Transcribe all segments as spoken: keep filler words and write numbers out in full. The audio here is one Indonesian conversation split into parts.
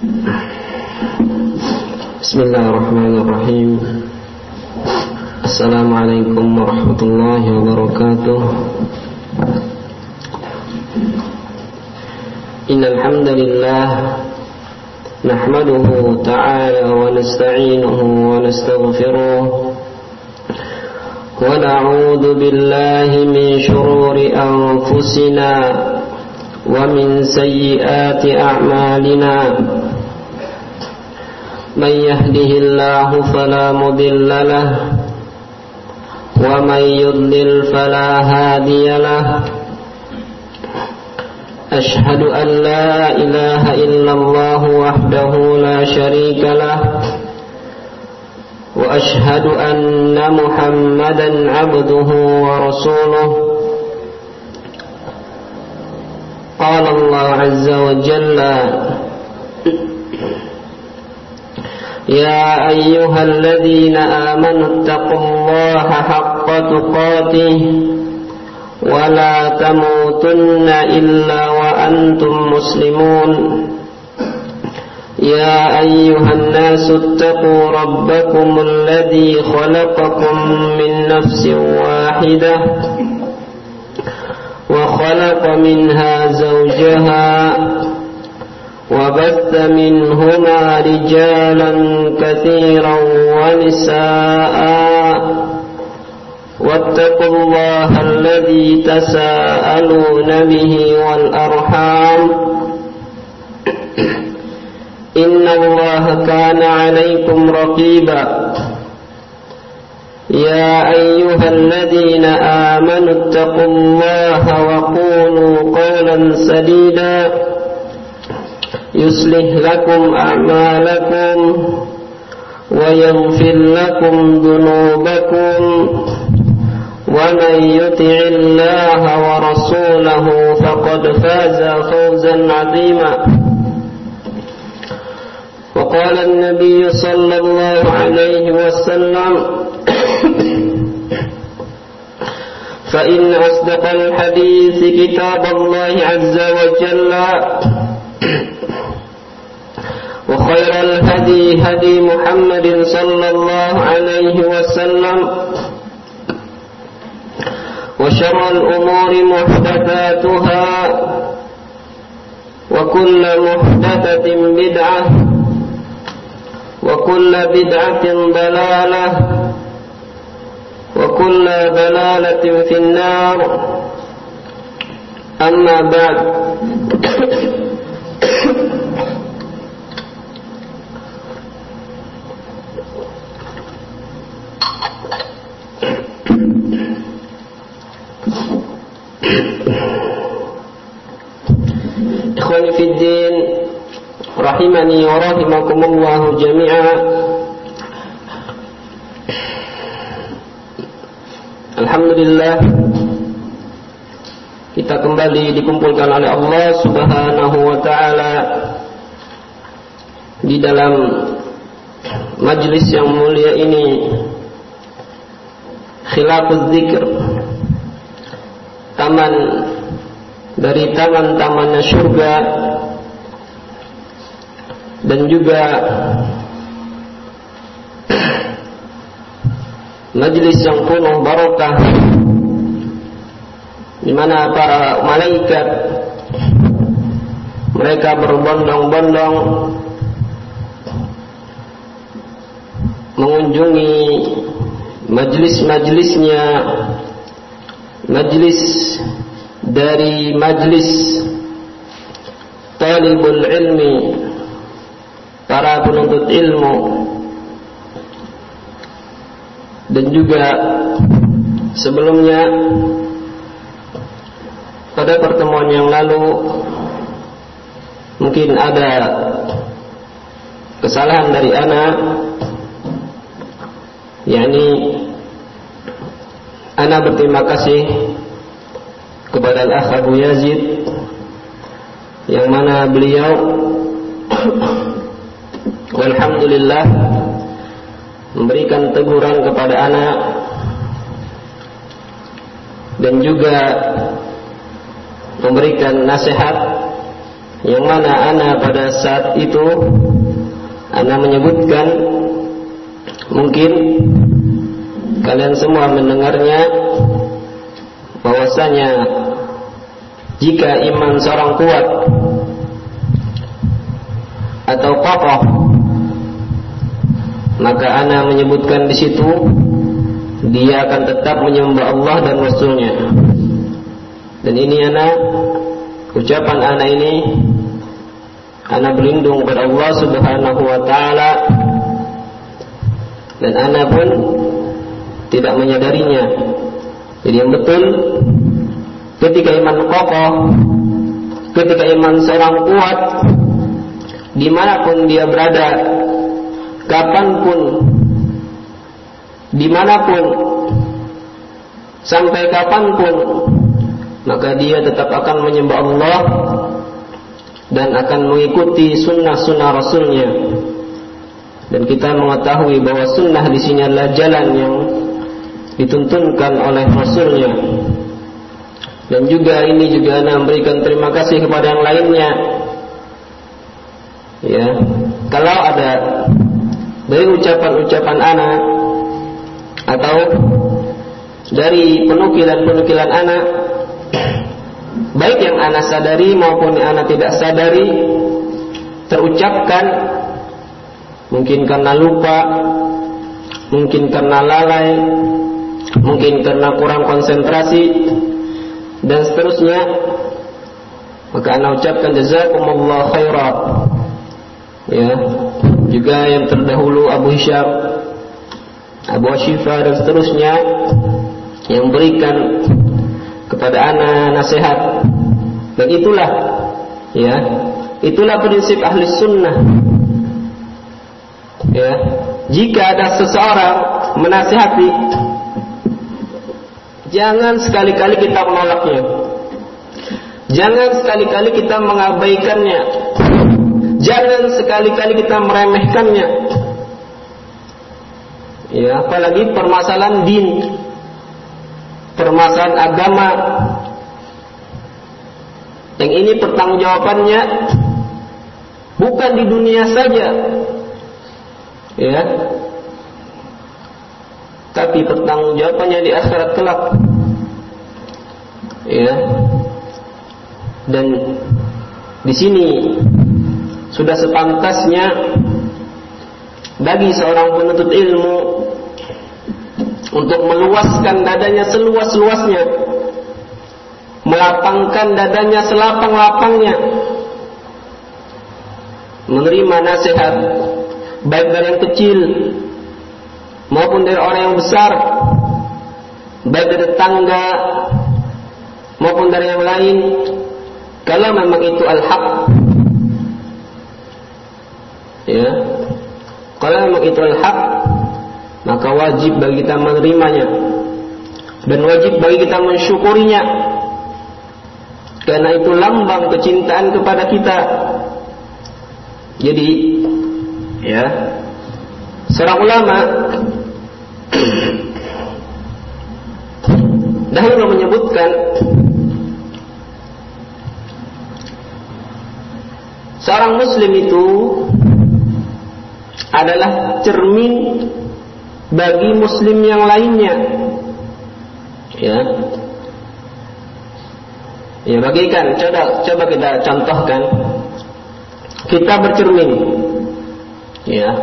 Bismillahirrahmanirrahim. Assalamualaikum warahmatullahi wabarakatuh. Innal hamdalillah nahmaduhu ta'ala wa nasta'inuhu wa nastaghfiruh wa na'udzu billahi min shururi anfusina wa min sayyiati a'malina. من يهده الله فلا مضل له ومن يضلل فلا هادي له أشهد أن لا إله إلا الله وحده لا شريك له وأشهد أن محمدا عبده ورسوله قال الله عز وجل يا أيها الذين آمنوا اتقوا الله حق تقاته ولا تموتن إلا وأنتم مسلمون يا أيها الناس اتقوا ربكم الذي خلقكم من نفس واحدة وخلق منها زوجها وبث منهما رجالا كثيرا ونساء واتقوا الله الذي تساءلون به والأرحام إن الله كان عليكم رقيبا يا أيها الذين آمنوا اتقوا الله وقولوا قولا سديدا يصلح لكم أعمالكم ويغفر لكم ذنوبكم ومن يطع الله ورسوله فقد فاز فوزا عظيما وقال النبي صلى الله عليه وسلم فإن أصدق الحديث كتاب الله عز وجل وخير الهدي هدي محمد صلى الله عليه وسلم وشر الأمور محدثاتها وكل محدثة بدعة وكل بدعة ضلالة وكل ضلالة في النار. أما بعد Ikhwani fid din rahimani wa rahimakumullah jami'a. Alhamdulillah, kita kembali dikumpulkan oleh Allah Subhanahu wa taala di dalam majlis yang mulia ini, Khilafuz Dzikr, taman dari taman-tamannya surga, dan juga majlis yang penuh barakah, di mana para malaikat mereka berbondong-bondong mengunjungi majlis-majlisnya, majlis dari majlis talibul ilmi, para penuntut ilmu. Dan juga sebelumnya pada pertemuan yang lalu mungkin ada kesalahan dari ana, yakni ana berterima kasih kepada Al-Akh Abu Yazid, yang mana beliau walhamdulillah memberikan teguran kepada anak dan juga memberikan nasihat yang mana ana pada saat itu ana menyebutkan, mungkin kalian semua mendengarnya, bahwasanya jika iman seorang kuat atau kokoh, maka ana menyebutkan di situ dia akan tetap menyembah Allah dan Rasulnya. Dan ini ana, ucapan ana ini, ana berlindung kepada Allah Subhanahu wa taala, dan ana pun tidak menyadarinya. Jadi yang betul, ketika iman kokoh, ketika iman seorang kuat, dimanapun dia berada, kapanpun, dimanapun, sampai kapanpun, maka dia tetap akan menyembah Allah dan akan mengikuti sunnah-sunnah Rasulnya. Dan kita mengetahui bahwa sunnah di sini adalah jalan yang dituntunkan oleh Rasulnya. Dan juga ini juga ana memberikan terima kasih kepada yang lainnya. Ya, kalau ada dari ucapan-ucapan ana atau dari penukilan-penukilan ana, baik yang ana sadari maupun yang ana tidak sadari, terucapkan, mungkin karena lupa, mungkin karena lalai, mungkin karena kurang konsentrasi, dan seterusnya, maka ana ucapkan jazakumullah khairan. Ya, juga yang terdahulu Abu Hisham, Abu Ashifa dan seterusnya yang berikan kepada ana nasihat. Dan itulah, ya, itulah prinsip ahli sunnah. Ya, jika ada seseorang menasihati, jangan sekali-kali kita menolaknya, jangan sekali-kali kita mengabaikannya, jangan sekali-kali kita meremehkannya. Ya, apalagi permasalahan din, permasalahan agama, yang ini pertanggungjawabannya bukan di dunia saja, ya, tapi pertanggungjawabannya di akhirat kelak. Ya, dan di sini sudah sepantasnya bagi seorang penuntut ilmu untuk meluaskan dadanya seluas-luasnya, melapangkan dadanya selapang-lapangnya, menerima nasihat baik dari yang kecil maupun dari orang yang besar, baik dari tetangga maupun dari yang lain, kalau memang itu al-haq. Ya, kalau memang itu al-haq, maka wajib bagi kita menerimanya dan wajib bagi kita mensyukurinya, karena itu lambang kecintaan kepada kita. Jadi, ya, seorang ulama dahulu menyebutkan seorang muslim itu adalah cermin bagi muslim yang lainnya. Ya, ya, bagikan, coba, coba kita contohkan, kita bercermin. Ya,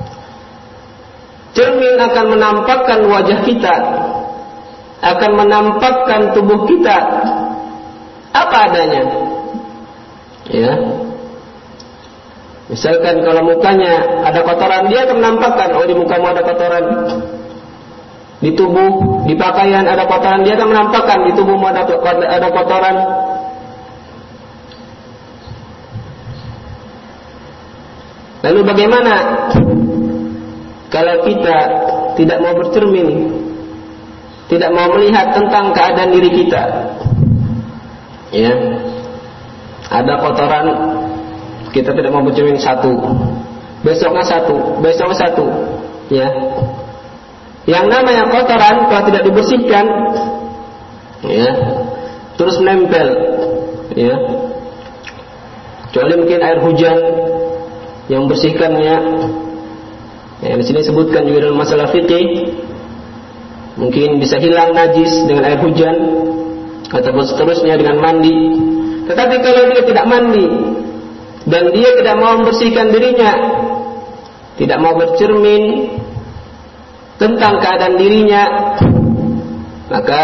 cermin akan menampakkan wajah kita, akan menampakkan tubuh kita apa adanya. Ya, misalkan kalau mukanya ada kotoran, dia akan menampakkan, oh di mukamu ada kotoran. Di tubuh, di pakaian ada kotoran, dia akan menampakkan di tubuhmu ada, ada kotoran. Lalu bagaimana kalau kita tidak mau bercermin, tidak mau melihat tentang keadaan diri kita? Ya, ada kotoran, kita tidak mau bercermin, satu, besoknya satu, besoknya satu. Ya, yang namanya kotoran kalau tidak dibersihkan, ya, terus menempel. Ya, kecuali mungkin air hujan yang membersihkannya. Ya, di sini sebutkan juga dalam masalah fikih, mungkin bisa hilang najis dengan air hujan ataupun seterusnya dengan mandi. Tetapi kalau dia tidak mandi dan dia tidak mau membersihkan dirinya, tidak mau bercermin tentang keadaan dirinya, maka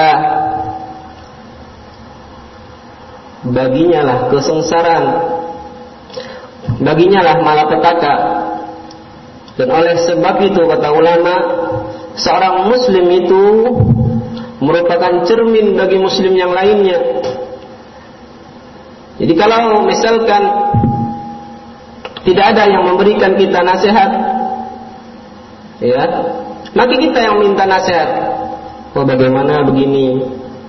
baginya lah kesengsaraan, baginya lah malapetaka. Dan oleh sebab itu kata ulama, seorang muslim itu merupakan cermin bagi muslim yang lainnya. Jadi kalau misalkan tidak ada yang memberikan kita nasihat, ya, maka kita yang minta nasihat. Oh, bagaimana begini?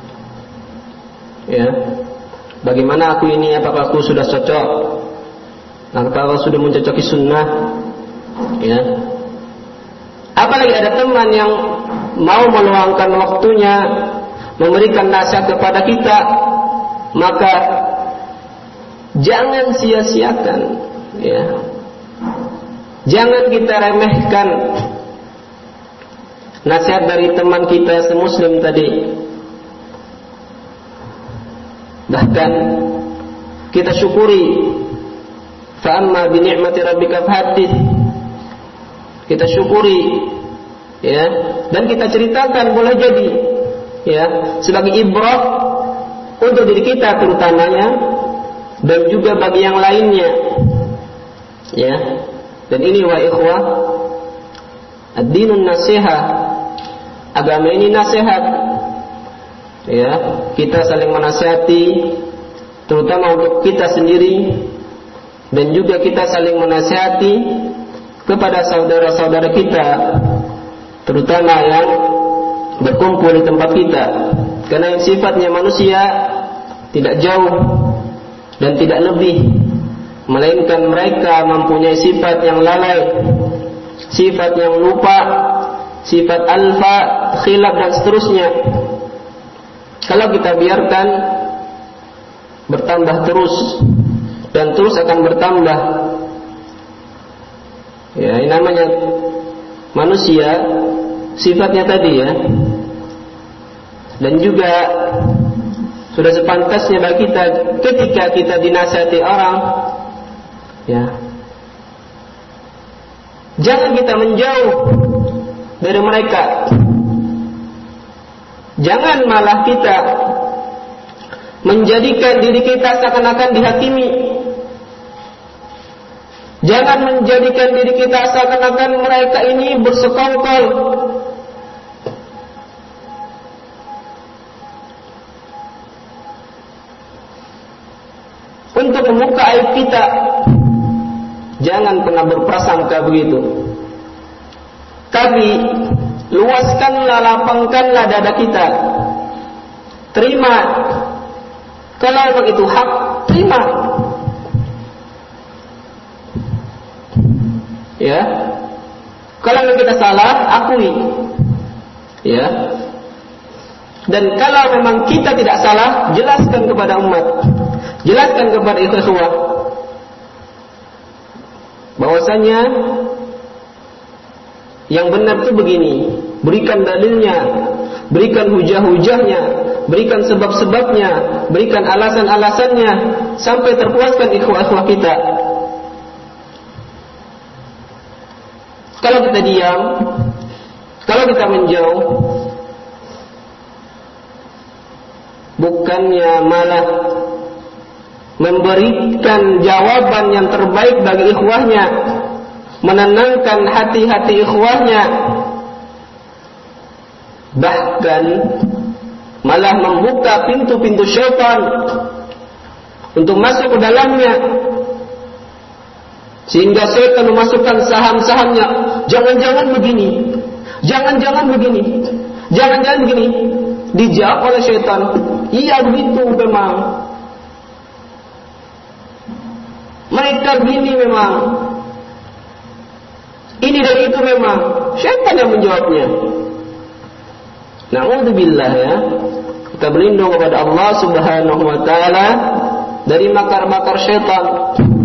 Ya. Bagaimana aku ini? Apakah aku sudah cocok? Apakah sudah mencocoki sunnah? Ya. Apalagi ada teman yang mau meluangkan waktunya memberikan nasihat kepada kita, maka jangan sia-siakan, ya. Jangan kita remehkan nasihat dari teman kita semuslim tadi. Bahkan kita syukuri, fa amma bi ni'mati rabbika fahaddits. Kita syukuri, ya, dan kita ceritakan boleh jadi, ya, sebagai ibrah untuk diri kita terutamanya dan juga bagi yang lainnya, ya. Dan ini wa ikhwah, ad-dinun nasihah, agama ini nasihat, ya. Kita saling menasihati, terutama untuk kita sendiri, dan juga kita saling menasihati kepada saudara-saudara kita, terutama yang berkumpul di tempat kita. Karena yang sifatnya manusia tidak jauh dan tidak lebih, melainkan mereka mempunyai sifat yang lalai, sifat yang lupa, sifat alfa, khilaf dan seterusnya. Kalau kita biarkan bertambah terus dan terus akan bertambah, ya, ini namanya manusia, sifatnya tadi, ya. Dan juga sudah sepantasnya bagi kita ketika kita dinasihati orang, ya, jangan kita menjauh dari mereka. Jangan malah kita menjadikan diri kita seakan-akan dihakimi. Jangan menjadikan diri kita seakan-akan mereka ini bersekongkol. Untuk membuka aib kita. Jangan pernah berprasangka begitu. Tapi luaskanlah, lapangkanlah dada kita. Terima. Kalau memang itu hak, terima. Ya. Kalau memang kita salah, akui. Ya. Dan kalau memang kita tidak salah, jelaskan kepada umat. Jelaskan kepada ikhwah bahwasanya yang benar itu begini. Berikan dalilnya, berikan hujah-hujahnya, berikan sebab-sebabnya, berikan alasan-alasannya sampai terpuaskan ikhwah-ikhwah kita. Kalau kita diam, kalau kita menjauh, bukannya malah memberikan jawaban yang terbaik bagi ikhwahnya, menenangkan hati-hati ikhwahnya, bahkan malah membuka pintu-pintu syaitan untuk masuk ke dalamnya, sehingga syaitan memasukkan saham-sahamnya. Jangan-jangan begini, jangan-jangan begini, jangan-jangan begini. Dijawab oleh syaitan, iya begitu memang, mereka begini memang, ini dan itu memang. Syaitan yang menjawabnya. Na'udzubillah, ya. Kita berlindung kepada Allah Subhanahu wa taala dari makar-makar syaitan.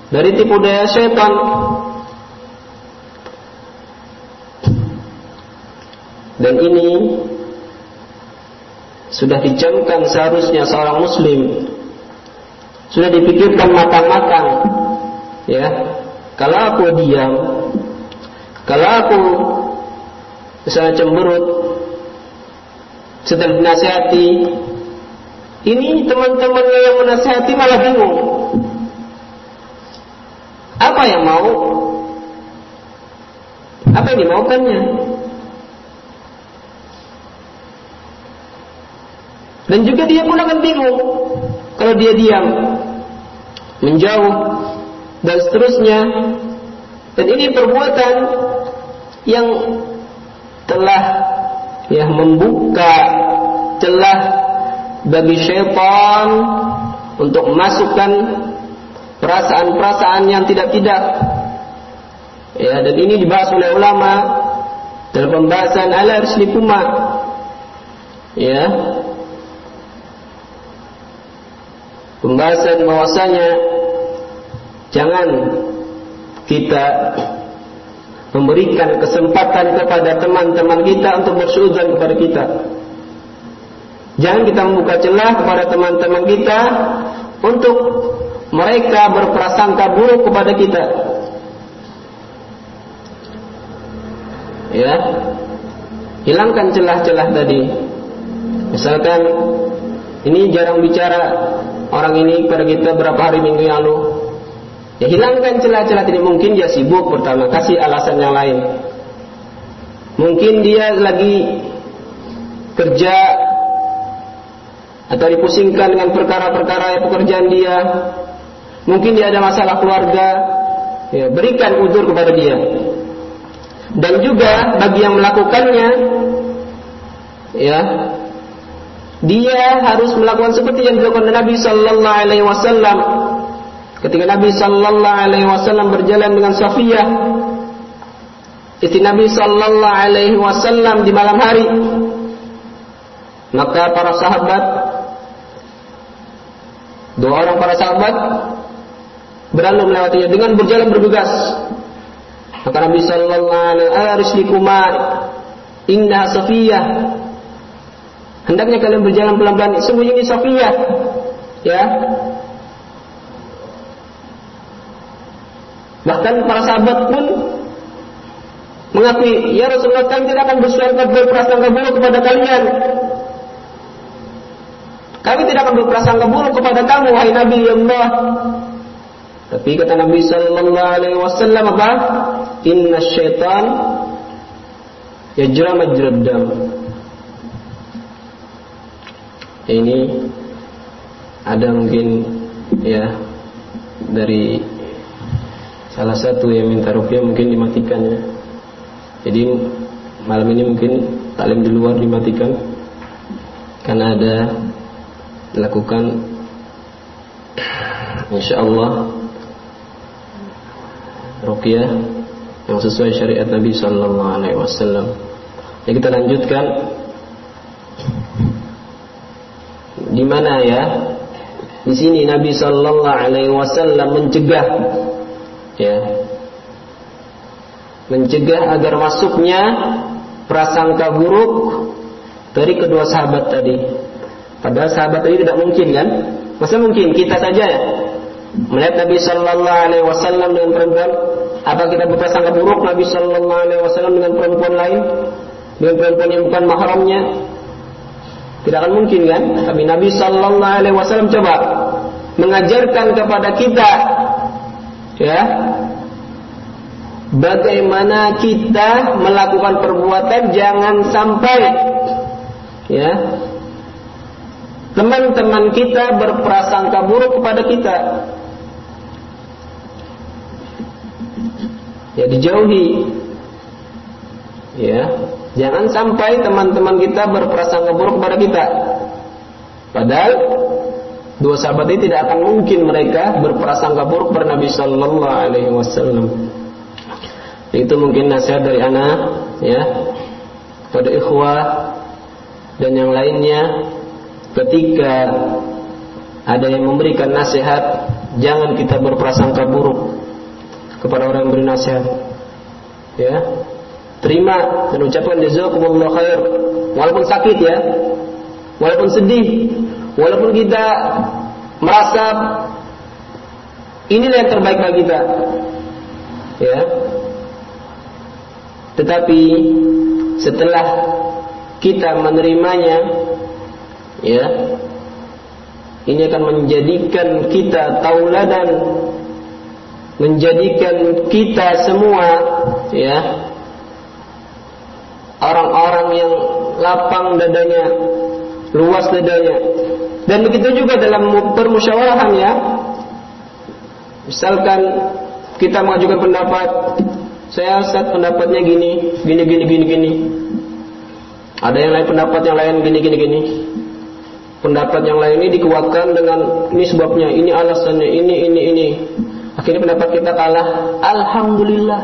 dari tipu daya syaitan. Dan ini sudah dijamkan seharusnya seorang muslim, sudah dipikirkan matang-matang, ya. Kalau aku diam, kalau aku misalnya cemberut setelah dinasihati, ini teman-temannya yang menasihati malah bingung. Apa yang mau? Apa yang dimaukannya? Dan juga dia pun akan bingung kalau dia diam, menjauh, dan seterusnya. Dan ini perbuatan yang telah ya membuka celah bagi syaitan untuk memasukkan perasaan-perasaan yang tidak-tidak. Ya, dan ini dibahas oleh ulama dalam pembahasan al-Rislikuma. Ya. Pembahasan bahwasanya jangan kita memberikan kesempatan kepada teman-teman kita untuk bersuudzon kepada kita. Jangan kita membuka celah kepada teman-teman kita untuk mereka berprasangka buruk kepada kita. Ya, hilangkan celah-celah tadi. Misalkan ini jarang bicara orang ini kepada kita berapa hari minggu yang lalu. Ya, hilangkan celah-celah. Tidak mungkin dia sibuk, pertama kasih alasan yang lain. Mungkin dia lagi kerja atau dipusingkan dengan perkara-perkara pekerjaan dia. Mungkin dia ada masalah keluarga. Ya, berikan uzur kepada dia. Dan juga bagi yang melakukannya, ya, dia harus melakukan seperti yang dilakukan Nabi Sallallahu Alaihi Wasallam. Ketika Nabi Sallallahu Alaihi Wasallam berjalan dengan Safiyah, istri Nabi Sallallahu Alaihi Wasallam di malam hari, maka para sahabat, dua orang para sahabat berlalu melewatinya dengan berjalan bergegas. Maka Nabi Sallallahu Alaihi Wasallam, "Arislikuma inna Safiyah." Hendaknya kalian berjalan pelan-pelan, sungguh ini Safiyah. Ya. Bahkan para sahabat pun mengakui, ya Rasulullah, kami tidak akan berprasangka buruk kepada kalian. Kami tidak akan berprasangka buruk kepada kamu, wahai Nabi Allah. Tapi kata Nabi Sallallahu Alaihi Wasallam apa? Inna syaitan yajra majrad dam. Ini ada mungkin ya dari salah satu yang minta rupiah, mungkin dimatikan ya. Jadi malam ini mungkin taklim di luar dimatikan karena ada dilakukan insyaallah ruqyah yang sesuai syariat Nabi Sallallahu Alaihi Wasallam. Ya, kita lanjutkan. Di mana ya? Di sini Nabi Sallallahu Alaihi Wasallam mencegah, ya, mencegah agar masuknya prasangka buruk dari kedua sahabat tadi. Padahal sahabat tadi tidak mungkin kan? Masa mungkin kita saja ya melihat Nabi Sallallahu Alaihi Wasallam dengan perempuan? Apa kita berprasangka buruk Nabi Sallallahu Alaihi Wasallam dengan perempuan lain, dengan perempuan yang bukan mahramnya? Tidak akan mungkin kan? Tapi Nabi Sallallahu Alaihi Wasallam coba mengajarkan kepada kita, ya, bagaimana kita melakukan perbuatan jangan sampai, ya, teman-teman kita berprasangka buruk kepada kita. Ya, dijauhi. Ya, jangan sampai teman-teman kita berprasangka buruk kepada kita. Padahal dua sahabat ini tidak akan mungkin mereka berprasangka buruk kepada Nabi Sallallahu Alaihi Wasallam. Itu mungkin nasihat dari ana, ya, pada ikhwah dan yang lainnya. Ketika ada yang memberikan nasihat, jangan kita berprasangka buruk kepada orang yang beri nasihat. Ya, terima dan ucapkan jazakumullah khair, walaupun sakit ya, walaupun sedih, walaupun kita merasa inilah yang terbaik bagi kita. Ya. Tetapi setelah kita menerimanya, ya, ini akan menjadikan kita tauladan, menjadikan kita semua, ya, orang-orang yang lapang dadanya, luas dadanya. Dan begitu juga dalam permusyawarahan, ya. Misalkan kita mengajukan pendapat, saya set pendapatnya gini, gini, gini, gini, gini. Ada yang lain pendapat yang lain gini, gini, gini. Pendapat yang lain ini dikuatkan dengan ini sebabnya, ini alasannya, ini, ini, ini. Akhirnya pendapat kita kalah. Alhamdulillah.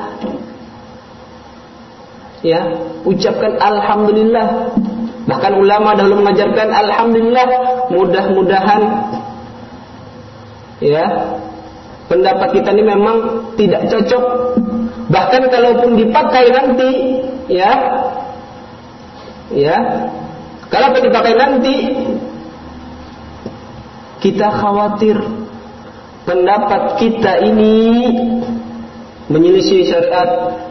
Ya, ucapkan alhamdulillah. Bahkan ulama dahulu mengajarkan alhamdulillah. Mudah-mudahan, ya, pendapat kita ini memang tidak cocok. Bahkan kalaupun dipakai nanti, ya, ya, kalau dipakai nanti, kita khawatir pendapat kita ini menyelisih syariat.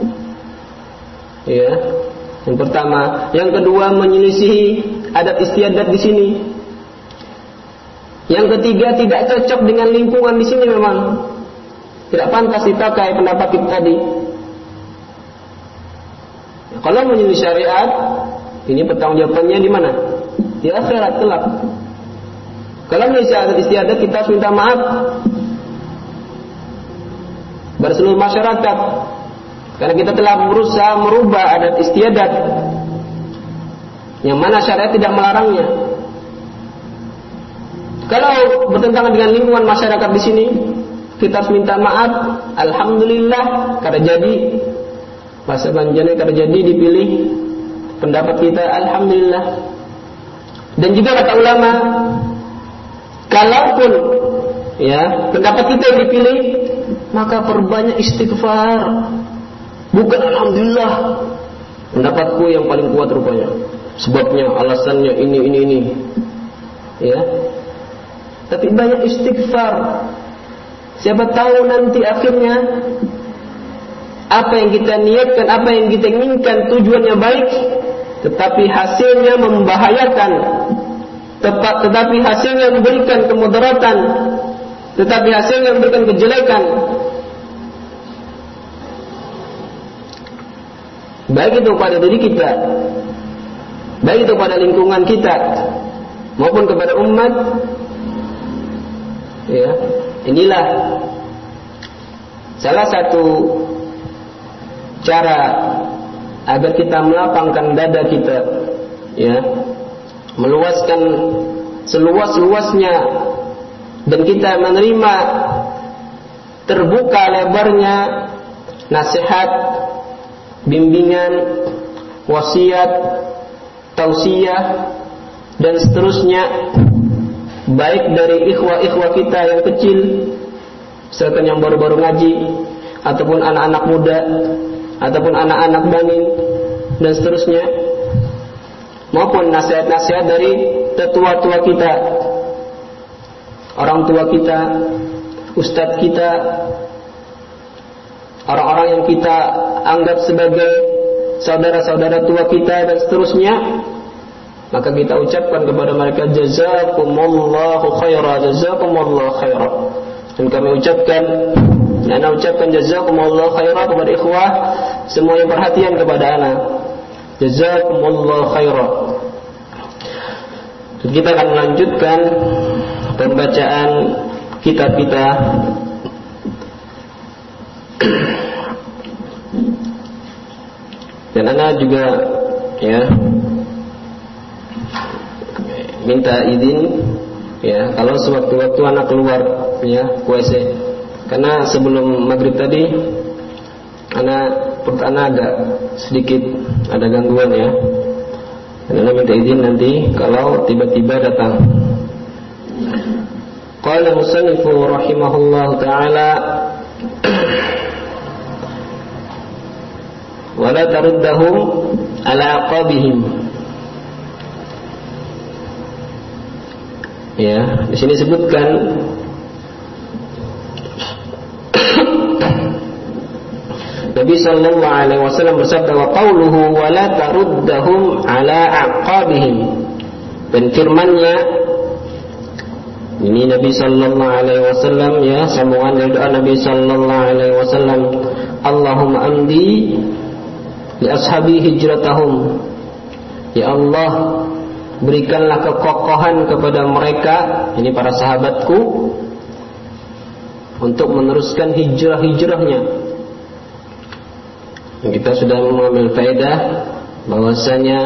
Ya, yang pertama, yang kedua menyelisih adat istiadat di sini. Yang ketiga tidak cocok dengan lingkungan di sini memang. Tidak pantas dipakai pendapat kita tadi. Kalau menyelisih syariat, ini pertanggungjawabannya di mana? Di akhirat kelak. Kalau menyelisih adat istiadat, kita harus minta maaf pada seluruh masyarakat, karena kita telah berusaha merubah adat istiadat yang mana syariat tidak melarangnya. Kalau bertentangan dengan lingkungan masyarakat di sini, kita harus minta maaf. Alhamdulillah, karena jadi bahasa Banjarnya, karena jadi dipilih pendapat kita, alhamdulillah. Dan juga kata ulama, kalaupun, ya, pendapat kita yang dipilih, maka perbanyak istighfar. Bukan alhamdulillah, pendapatku yang paling kuat rupanya, sebabnya, alasannya ini, ini, ini. Ya. Tapi banyak istighfar. Siapa tahu nanti akhirnya apa yang kita niatkan, apa yang kita inginkan, tujuannya baik, tetapi hasilnya membahayakan, tepat, tetapi hasilnya memberikan kemudaratan, tetapi hasilnya memberikan kejelekan, baik itu pada diri kita, baik itu pada lingkungan kita, maupun kepada umat. Ya, inilah salah satu cara agar kita melapangkan dada kita, ya, meluaskan seluas-luasnya, dan kita menerima terbuka lebarnya nasihat, bimbingan, wasiat, tausiah, dan seterusnya, baik dari ikhwah-ikhwah kita yang kecil, serta yang baru-baru ngaji, ataupun anak-anak muda, ataupun anak-anak bani, dan seterusnya, maupun nasihat-nasihat dari tetua-tua kita, orang tua kita, ustadz kita, orang-orang yang kita anggap sebagai saudara-saudara tua kita, dan seterusnya. Maka kita ucapkan kepada mereka jazakumullahu khaira, jazakumullahu khaira. Dan kami ucapkan, dan ana ucapkan jazakumullahu khaira kepada ikhwah semua yang perhatian kepada ana. Jazakumullahu khaira. Dan kita akan melanjutkan pembacaan kitab kita. Dan ana juga, ya, minta izin, ya, kalau sewaktu-waktu anak keluar, ya, ke W C, karena sebelum maghrib tadi anak pertama ada sedikit ada gangguan, ya, dan anak minta izin nanti kalau tiba-tiba datang. Qala musannifu rahimahullah ta'ala wa la taruddahum ala aqabihim. Ya, di sini sebutkan Nabi sallallahu alaihi wasallam bersabda, wa qauluhu wa la taruddahum ala aqabihim. Dan firman-Nya ini Nabi sallallahu alaihi wasallam, ya, sambungan dari doa Nabi sallallahu alaihi wasallam, Allahumma amdi li ashabi hijratahum. Ya Allah, berikanlah kekokohan kepada mereka, ini para sahabatku, untuk meneruskan hijrah-hijrahnya. Kita sudah mengambil faedah bahwasanya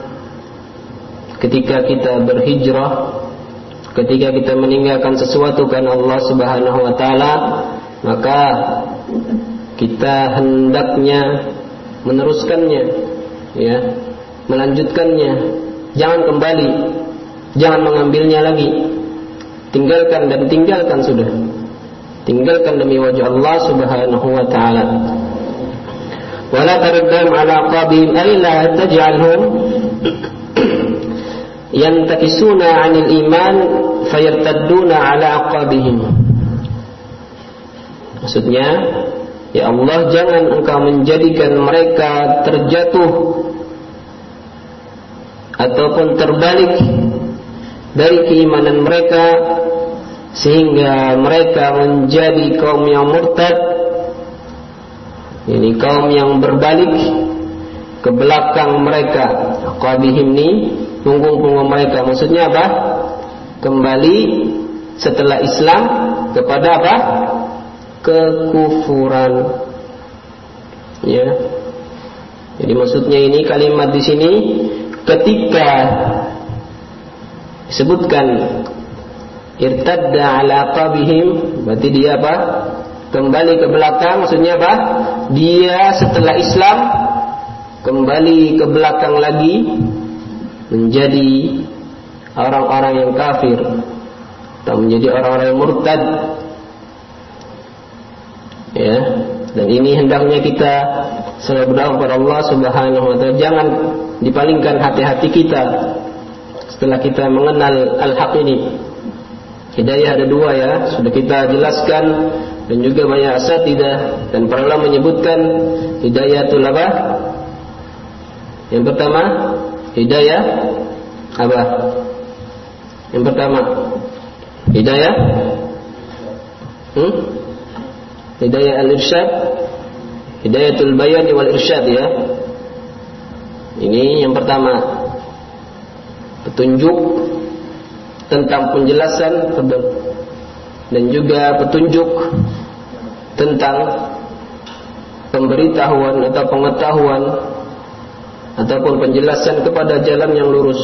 ketika kita berhijrah, ketika kita meninggalkan sesuatu karena Allah Subhanahu wa taala, maka kita hendaknya meneruskannya, ya, melanjutkannya. Jangan kembali, jangan mengambilnya lagi. Tinggalkan dan tinggalkan sudah. Tinggalkan demi wajah Allah Subhanahu wa taala. Wala taruddahum ala aqabihim ay la taj'alhum yantakisuna 'anil iman fayartadduna ala aqabihim. Maksudnya, ya Allah, jangan Engkau menjadikan mereka terjatuh ataupun terbalik dari keimanan mereka sehingga mereka menjadi kaum yang murtad. Ini kaum yang berbalik ke belakang mereka. Aqabihim ini punggung-punggung mereka. Maksudnya apa? Kembali setelah Islam kepada apa? Kekufuran. Ya. Jadi maksudnya ini kalimat di sini ketika disebutkan irtadda ala aqabihim, berarti dia apa? Kembali ke belakang, maksudnya apa? Dia setelah Islam kembali ke belakang lagi menjadi orang-orang yang kafir atau menjadi orang-orang yang murtad. Ya, dan ini hendaknya kita selalu berdoa kepada Allah Subhanahu wa taala, jangan dipalingkan hati-hati kita setelah kita mengenal al-haq ini. Hidayah ada dua, ya, sudah kita jelaskan. Dan juga banyak asatidah dan para ulama menyebutkan hidayatul apa? Yang pertama, hidayah apa? Yang pertama, hidayah hmm? Hidayah al-irsyad, hidayatul bayan wal irsyad, ya. Ini yang pertama, petunjuk tentang penjelasan dan juga petunjuk tentang pemberitahuan atau pengetahuan ataupun penjelasan kepada jalan yang lurus.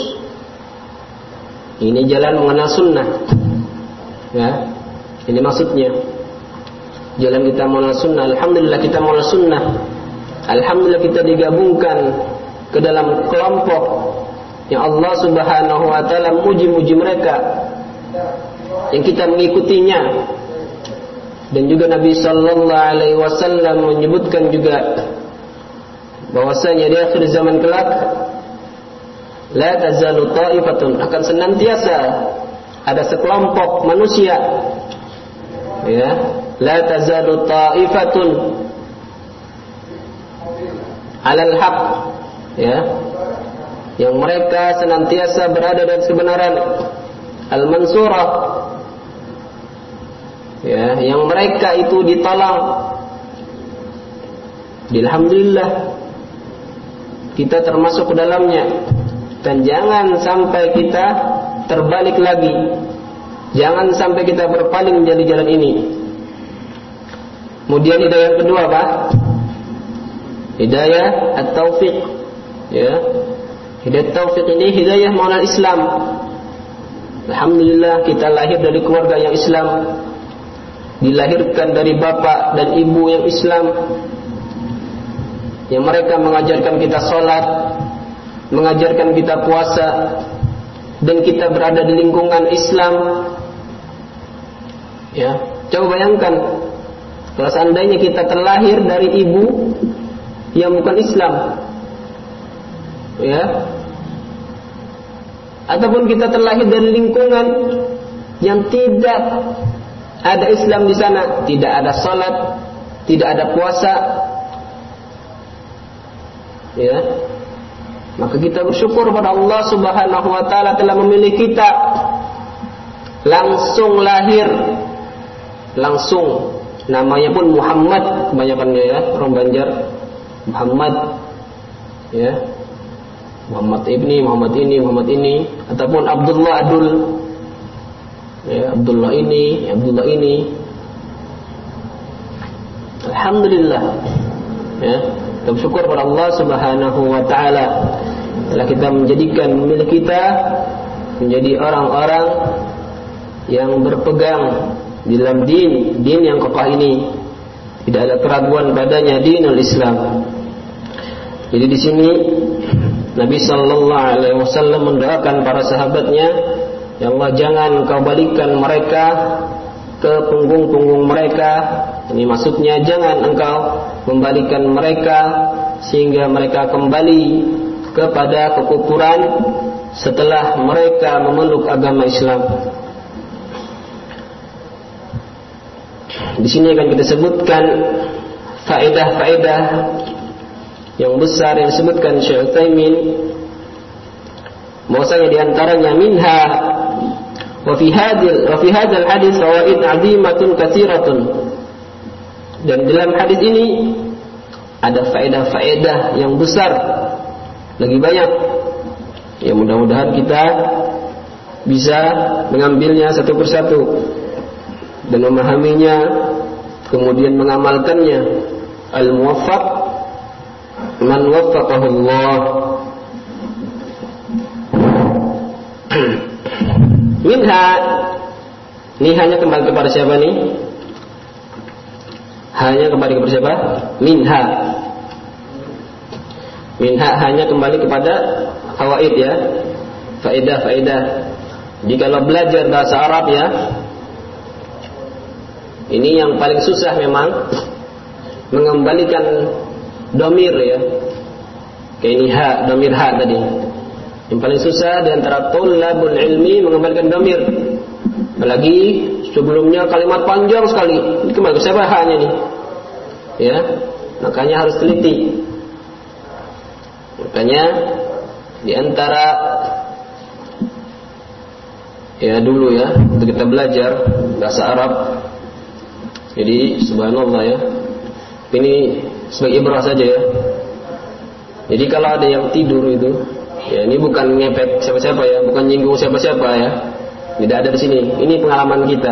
Ini jalan mengenal sunnah, ya. Ini maksudnya jalan kita mengenal sunnah. Alhamdulillah kita mengenal sunnah. Alhamdulillah kita digabungkan ke dalam kelompok yang Allah Subhanahu wa taala muji-muji mereka, yang kita mengikutinya. Dan juga Nabi sallallahu alaihi wasallam menyebutkan juga bahwasanya di akhir zaman kelak la tazalu ta'ifatun, akan senantiasa ada sekelompok manusia, ya, la tazalu ta'ifatun alal haq, ya, yang mereka senantiasa berada dalam kebenaran, al-mansurah, ya, yang mereka itu ditolong. Alhamdulillah kita termasuk ke dalamnya, dan jangan sampai kita terbalik lagi, jangan sampai kita berpaling dari jalan ini. Kemudian hidayah yang kedua apa? Hidayah at-taufiq, ya. Hidayah taufik ini hidayah mengenal Islam. Alhamdulillah kita lahir dari keluarga yang Islam, dilahirkan dari bapak dan ibu yang Islam, yang mereka mengajarkan kita sholat, mengajarkan kita puasa, dan kita berada di lingkungan Islam. Ya, coba bayangkan kalau seandainya kita terlahir dari ibu yang bukan Islam, ya, ataupun kita terlahir dari lingkungan yang tidak ada Islam di sana, tidak ada salat, tidak ada puasa, ya, maka kita bersyukur pada Allah Subhanahu wa taala telah memilih kita langsung lahir, langsung namanya pun Muhammad, kebanyakannya ya orang Banjar Muhammad, ya, Muhammad ibni, Muhammad ini, Muhammad ini, ataupun Abdullah Adul, ya, Abdullah ini, Abdullah ini. Alhamdulillah, ya, kita bersyukur kepada Allah Subhanahu wa taala telah kita menjadikan milik kita menjadi orang-orang yang berpegang di dalam din, din yang kokoh ini, tidak ada keraguan padanya, dinul Islam. Jadi di sini Nabi sallallahu alaihi wasallam mendoakan para sahabatnya, ya Allah, jangan Engkau balikan mereka ke punggung-punggung mereka. Ini maksudnya jangan Engkau membalikan mereka sehingga mereka kembali kepada kekufuran setelah mereka memeluk agama Islam. Di sini akan kita sebutkan faedah-faedah yang besar yang disebutkan Syekh Utsaimin, bahwasanya di antaranya minha wa fi hadil wa fi hadzal hadis fawaid 'azimatun katsiratun. Dan dalam hadis ini ada faedah-faedah yang besar, lagi banyak. Ya, mudah-mudahan kita bisa mengambilnya satu persatu dan memahaminya, kemudian mengamalkannya. Al-muwaffaq man waffaqahu Allah. Minha, ini hanya kembali kepada siapa nih? Hanya kembali kepada siapa? Minha. Minha hanya kembali kepada fawaid, ya, faedah-faedah. Jikalau belajar bahasa Arab, ya, ini yang paling susah memang mengembalikan domir, ya, kayak ini ha, domir ha tadi. Yang paling susah di antara thalabul ilmi mengembalikan domir. Apalagi sebelumnya kalimat panjang sekali. Ini kembali ke siapa ha-nya nih? Ya, makanya harus teliti. Makanya di antara, ya, dulu, ya, untuk kita belajar bahasa Arab. Jadi subhanallah, ya, ini sebagai ibrah saja, ya. Jadi kalau ada yang tidur itu, ya, ini bukan ngepek siapa-siapa, ya, bukan nyinggung siapa-siapa, ya, tidak ada di sini. Ini pengalaman kita.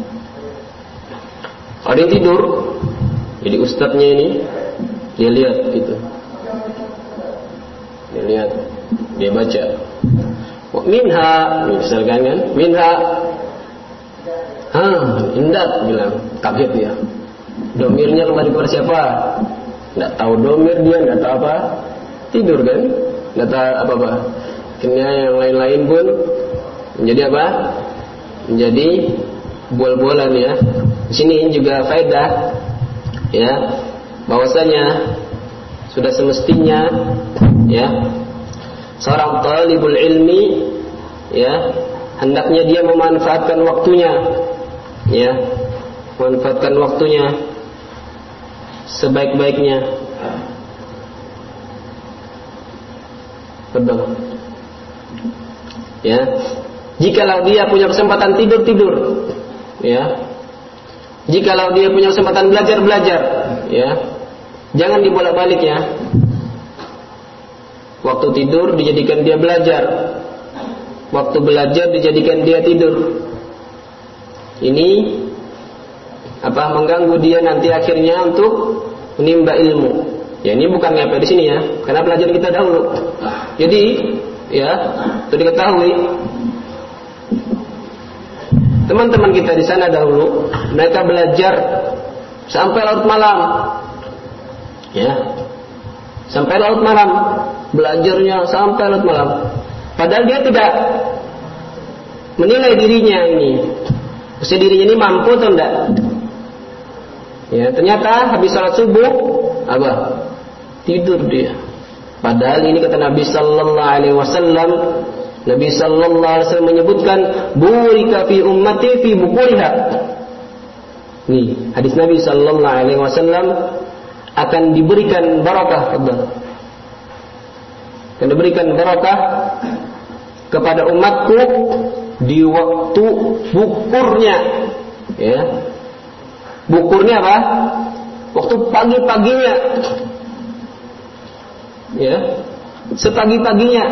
Ada yang tidur, jadi ustadznya ini dia lihat gitu, dia lihat, dia baca minha, misalkan kan, minha. Hah, indat bilang, kaget dia. Domirnya kembali kepada siapa? Tidak tahu domir dia, tidak tahu apa. Tidur kan? Tidak tahu apa-apa. Akhirnya yang lain-lain pun menjadi apa? Menjadi bol-bolan, ya. Di sini juga faedah, ya, bahwasanya sudah semestinya, ya, seorang talibul ilmi, ya, hendaknya dia memanfaatkan waktunya, ya, memanfaatkan waktunya sebaik-baiknya. Betul. Ya, jikalau dia punya kesempatan tidur, tidur, ya. Jikalau dia punya kesempatan belajar, belajar, ya. Jangan dibolak-balik, ya. Waktu tidur dijadikan dia belajar, waktu belajar dijadikan dia tidur. Ini apa, mengganggu dia nanti akhirnya untuk menimba ilmu. Ya, ini bukan ngapa di sini, ya, karena pelajar kita dahulu. Jadi, ya, itu diketahui. Teman-teman kita di sana dahulu, mereka belajar sampai larut malam, ya, sampai larut malam, belajarnya sampai larut malam. Padahal dia tidak menilai dirinya ini Maksudnya dirinya ini mampu atau enggak? Ya, ternyata habis salat subuh apa? Tidur dia. Padahal ini kata Nabi sallallahu alaihi wasallam, Nabi sallallahu alaihi wasallam menyebutkan burika fi ummati fi bukuriha. Nih, hadis Nabi sallallahu alaihi wasallam akan diberikan barakah, akan diberikan barakah kepada umatku di waktu bukurnya. Ya. Bukurnya apa? Waktu pagi-paginya. Ya. Sepagi-paginya.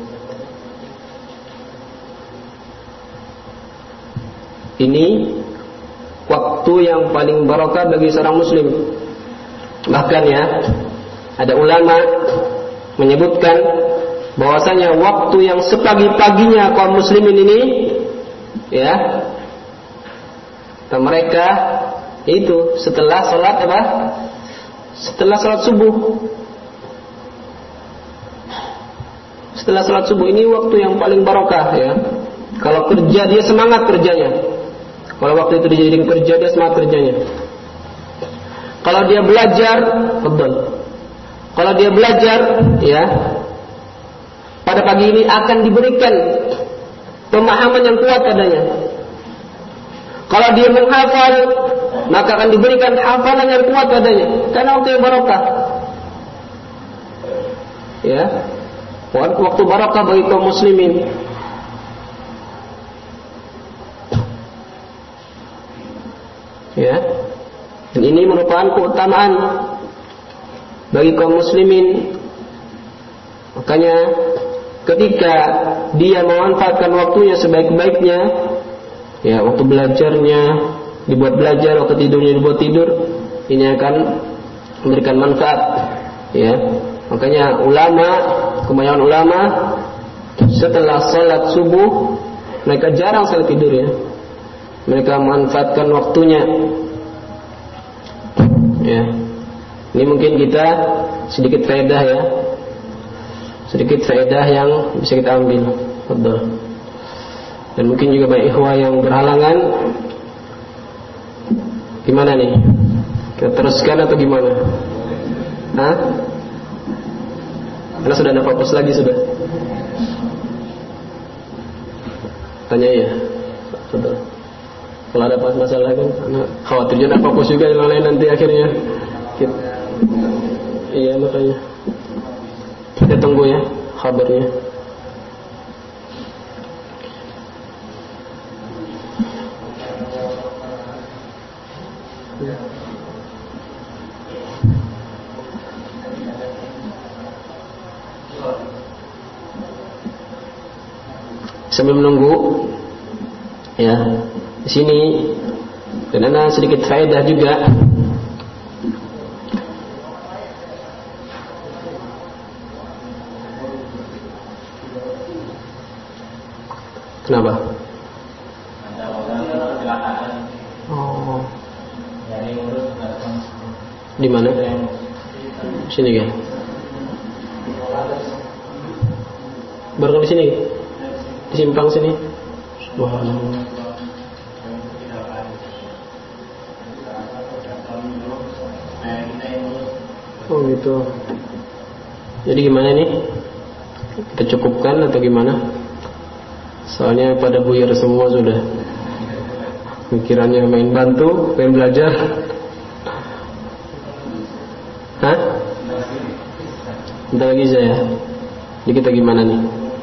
Ini waktu yang paling barakah bagi seorang muslim. Bahkan ya, ada ulama menyebutkan bahwasanya waktu yang sepagi-paginya kaum muslimin ini, ya, mereka itu setelah salat apa? Setelah salat subuh. Setelah salat subuh ini waktu yang paling barakah ya. Kalau kerja dia semangat kerjanya. Kalau waktu itu dia jadi kerja dia semangat kerjanya. Kalau dia belajar, betul. Kalau dia belajar, ya, pada pagi ini akan diberikan pemahaman yang kuat padanya. Kalau dia menghafal, maka akan diberikan hafalan yang kuat padanya. Karena waktu yang barakah. Ya, waktu barakah bagi kaum muslimin. Ya, dan ini merupakan keutamaan bagi kaum muslimin. Makanya ketika dia memanfaatkan waktunya sebaik-baiknya, ya, waktu belajarnya dibuat belajar, waktu tidurnya dibuat tidur, ini akan memberikan manfaat. Ya, makanya ulama, kebanyakan ulama setelah salat subuh mereka jarang sekali tidur ya. Mereka memanfaatkan waktunya. Ya. Ini mungkin kita sedikit faedah ya. Sedikit faedah yang bisa kita ambil. Betul. Dan mungkin juga banyak ikhwah yang berhalangan. Gimana nih? Kita teruskan atau gimana? Hah? Karena sudah ada fokus lagi sudah. Tanya ya. Betul. Kalau ada masalah kan, khawatir jangan fokus juga yang lain nanti akhirnya. Kita, iya makanya kita tunggu ya kabarnya. Sambil menunggu, ya. Di sini dan ada sedikit faedah juga. Kenapa? Oh. Di mana? Sini kan? Baru di sini? Di simpang sini? Subhanallah. Oh gitu. Jadi gimana nih? Kita cukupkan atau gimana? Soalnya pada buyar semua sudah. Pikirannya main bantu, main belajar. Hah? Bentar lagi saya. Jadi kita gimana nih?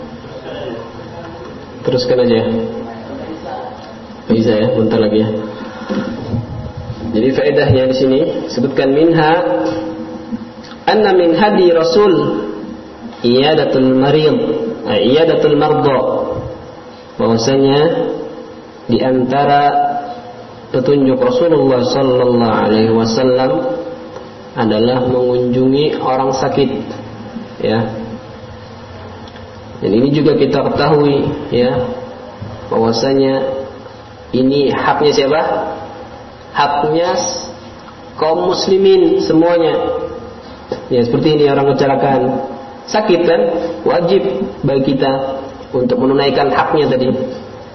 Teruskan aja ya. Bisa ya, bentar lagi ya. Jadi faedahnya di sini sebutkan minha anna min hadi Rasul iyadatul marid, iyadatul marda. Bahwasanya di antara petunjuk Rasulullah sallallahu alaihi wasallam adalah mengunjungi orang sakit, ya. Dan ini juga kita ketahui, ya, bahwasanya ini haknya siapa? Haknya kaum muslimin semuanya. Ya, seperti ini orang kecelakaan, sakit kan, wajib bagi kita untuk menunaikan haknya tadi.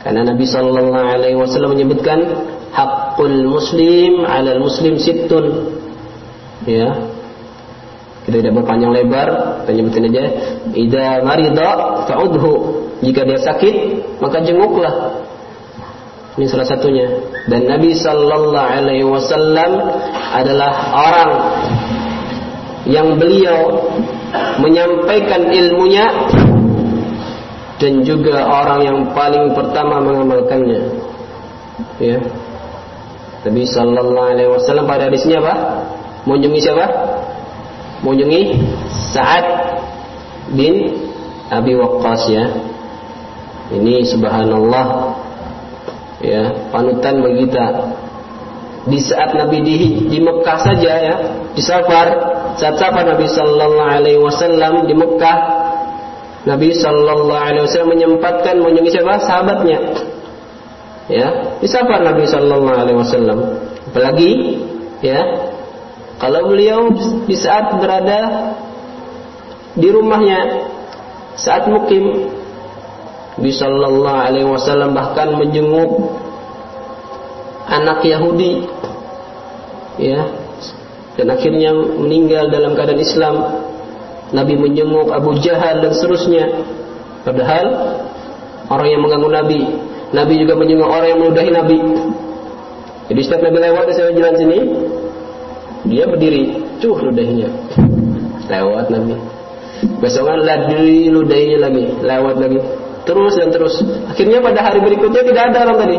Karena Nabi sallallahu alaihi wasallam menyebutkan haqqul muslim 'alal muslim sittun. Ya. Kita tidak berpanjang lebar, kita nyebutin aja. Idza marida fa'udhu. Jika dia sakit, maka jenguklah. Ini salah satunya. Dan Nabi sallallahu alaihi wasallam adalah orang yang beliau menyampaikan ilmunya dan juga orang yang paling pertama mengamalkannya. Ya. Nabi sallallahu alaihi wasallam pada hadisnya apa? Mengunjungi siapa? Mengunjungi Sa'ad bin Abi Waqqas ya. Ini subhanallah ya, panutan bagi kita. Di saat Nabi di, di Mekah saja ya, di safar, saat safar Nabi sallallahu alaihi wasallam di Mekah, Nabi sallallahu alaihi wasallam menyempatkan mengunjungi siapa? Sahabatnya. Ya, di safar Nabi sallallahu alaihi wasallam. Apalagi ya, kalau beliau di saat berada di rumahnya, saat mukim, Nabi sallallahu alaihi wasallam bahkan menjenguk anak Yahudi, ya, dan akhirnya meninggal dalam keadaan Islam. Nabi menjenguk Abu Jahal dan seterusnya. Padahal orang yang mengganggu Nabi, Nabi juga menjenguk orang yang meludahi Nabi. Jadi setiap Nabi lewat di jalan sini, dia berdiri, cuh ludahinya, lewat Nabi. Besoknya lagi ludahinya lagi, lewat lagi, terus dan terus. Akhirnya pada hari berikutnya tidak ada orang tadi.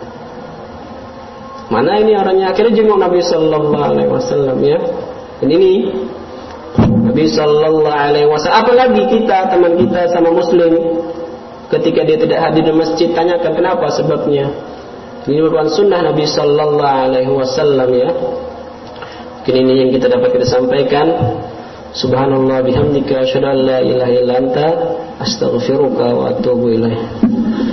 Mana ini orangnya? Akhirnya jenguk Nabi sallallahu alaihi wasallam ya. Dan ini Nabi sallallahu alaihi wasallam. Apalagi kita, teman kita sama muslim, ketika dia tidak hadir di masjid, tanyakan kenapa, sebabnya. Ini merupakan sunnah Nabi sallallahu alaihi wasallam ya. Mungkin ini yang kita dapat kita sampaikan. Subhanallah bihamdika asyhadu an la ilaha illa anta astaghfiruka wa atubu ilaik.